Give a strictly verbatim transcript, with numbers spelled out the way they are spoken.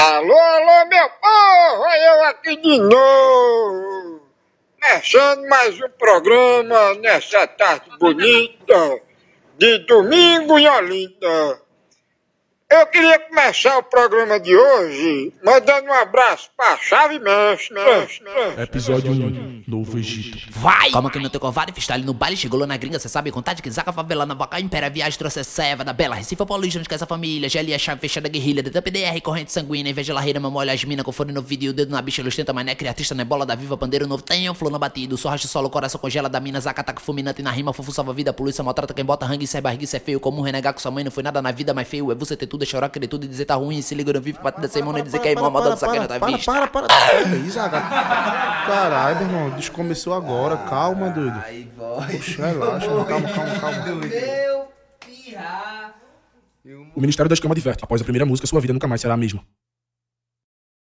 Alô, alô, meu povo, olha eu aqui de novo. Começando mais um programa nessa tarde bonita de domingo em Olinda. Eu queria começar o programa de hoje mandando um abraço pra Chave Mestre. Episódio um, Novo Egito. Vai! Calma que não tem covarde, freestyle no baile, chegou lá na gringa, cê sabe contar de que zaca favela na vaca, impera, viagem, trouxe a ceva da bela, Recife, Paulista, onde que essa família, G L é chave fechada, guerrilha, D T P D R, corrente sanguínea, inveja larreira, mamãe, olha as mina, com fone no vídeo, o dedo na bicha, ostenta, mané, criatista, né, bola da viva, pandeiro novo, tem um flow no batido, só racha solo, coração congela da mina, zaca, ataque fulminante na rima, fofo salva vida, polícia, maltrata quem bota rangue, isso é barriga, isso é feio, como um renegar com sua mãe, não foi nada na vida, mas feio, é você ter tudo, é chorar, querer tudo e dizer tá ruim, se liga, não vive, batida sem mão, nem dizer que é irmão, moda do sacana da vista. Para, para, para, para, para, Zaga. Caralho, meu irmão, descomeçou agora, calma, doido. Ai, voz. Puxa, relaxa, mano, calma, calma, calma. Meu pirra. O Ministério da Escama adverte, após a primeira música, sua vida nunca mais será a mesma.